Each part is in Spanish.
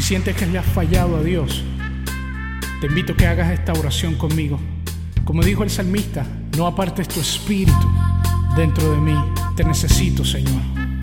sientes que le has fallado a Dios, te invito a que hagas esta oración conmigo. Como dijo el salmista, no apartes tu espíritu dentro de mí. Te necesito, Señor.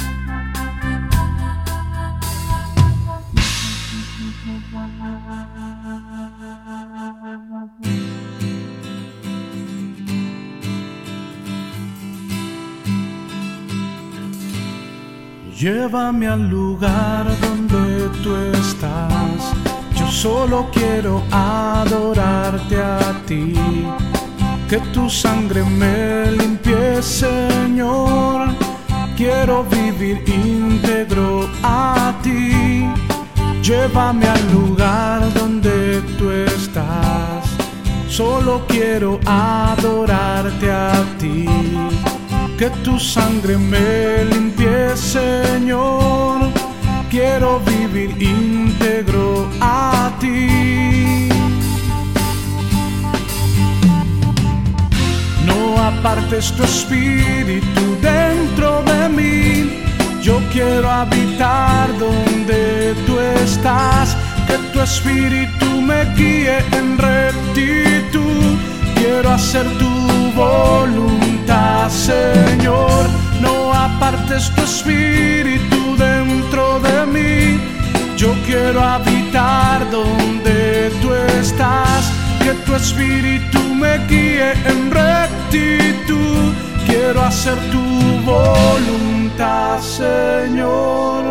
Llévame al lugar donde tú estás. Yo solo quiero adorarte a ti. Que tu sangre me limpie, Señor. Quiero vivir íntegro a ti. Llévame al lugar donde tú estás. Solo quiero adorarte a ti. Que tu sangre me limpie, Señor. Quiero vivir íntegro a ti. No apartes tu espíritu dentro de mí. Yo quiero habitar donde tú estás. Que tu espíritu me guíe en rectitud. Quiero hacer tu voluntad, Señor. No apartes tu espíritu dentro de mí. Yo quiero habitar donde tú estás. Que tu espíritu me guíe en rectitud. Quiero hacer tu voluntad, Señor.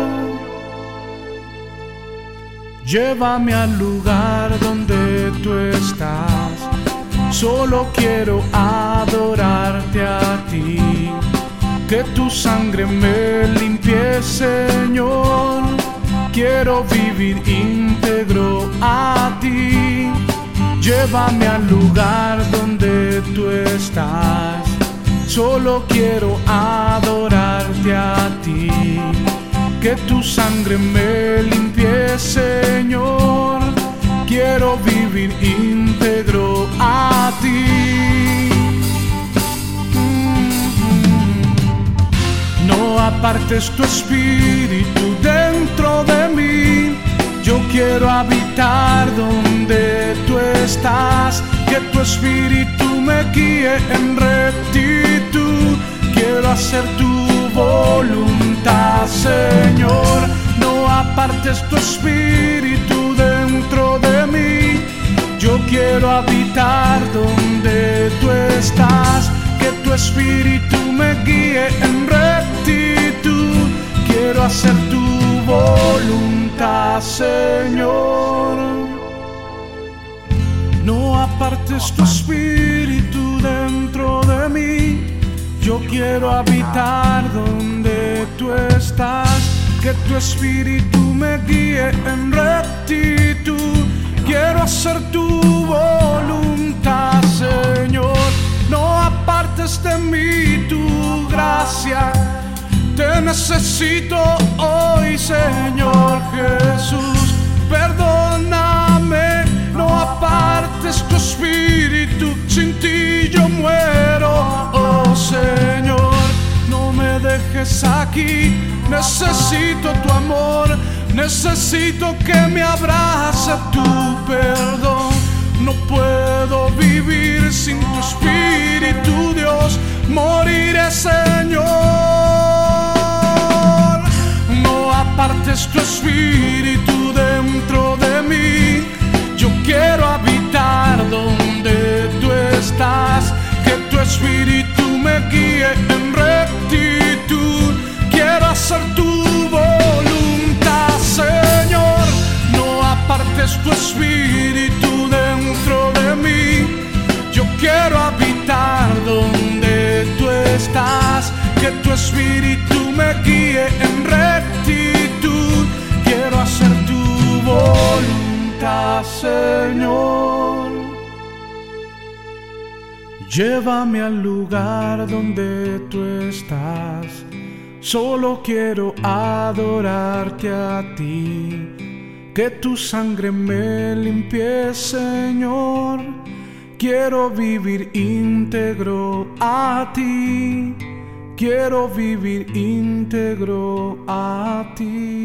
Llévame al lugar donde tú estás. Solo quiero adorarte a ti. Que tu sangre me limpie, Señor. Quiero vivir íntegro a ti. Llévame al lugar donde tú estás. Solo quiero adorarte a ti. Que tu sangre me limpie, Señor. Quiero vivir íntegro a ti. No apartes tu espíritu dentro de mí. Yo quiero habitar donde tú estás. Que tu espíritu me guíe en rectitud. Quiero hacer tu voluntad, Señor. No apartes tu espíritu dentro de mí. Yo quiero habitar donde tú estás. Que tu espíritu me guíe en rectitud. Quiero hacer tu voluntad, Señor. No apartes tu espíritu dentro de mí. Yo quiero habitar donde tú estás. Que tu espíritu me guíe en rectitud. Quiero hacer tu voluntad, Señor. No apartes de mí tu gracia. Te necesito hoy, Señor Jesús. Perdóname, no apartes tu espíritu. Sin ti yo muero, oh Señor. No me dejes aquí. Necesito tu amor. Necesito que me abrace tu perdón. No puedo vivir sin tu espíritu, Dios. Moriré, Señor. No apartes tu espíritu dentro de mí. Yo quiero habitar donde tú estás. Que tu espíritu me guíe en rectitud. Quiero hacer tu voluntad, Señor. No apartes tu espíritu dentro de mí. Yo quiero habitar donde tú estás. Que tu espíritu me guíe en rectitud. Quiero hacer tu voluntad, Señor. Llévame al lugar donde tú estás. Solo quiero adorarte a ti. Que tu sangre me limpie, Señor. Quiero vivir íntegro a ti. Quiero vivir íntegro a ti.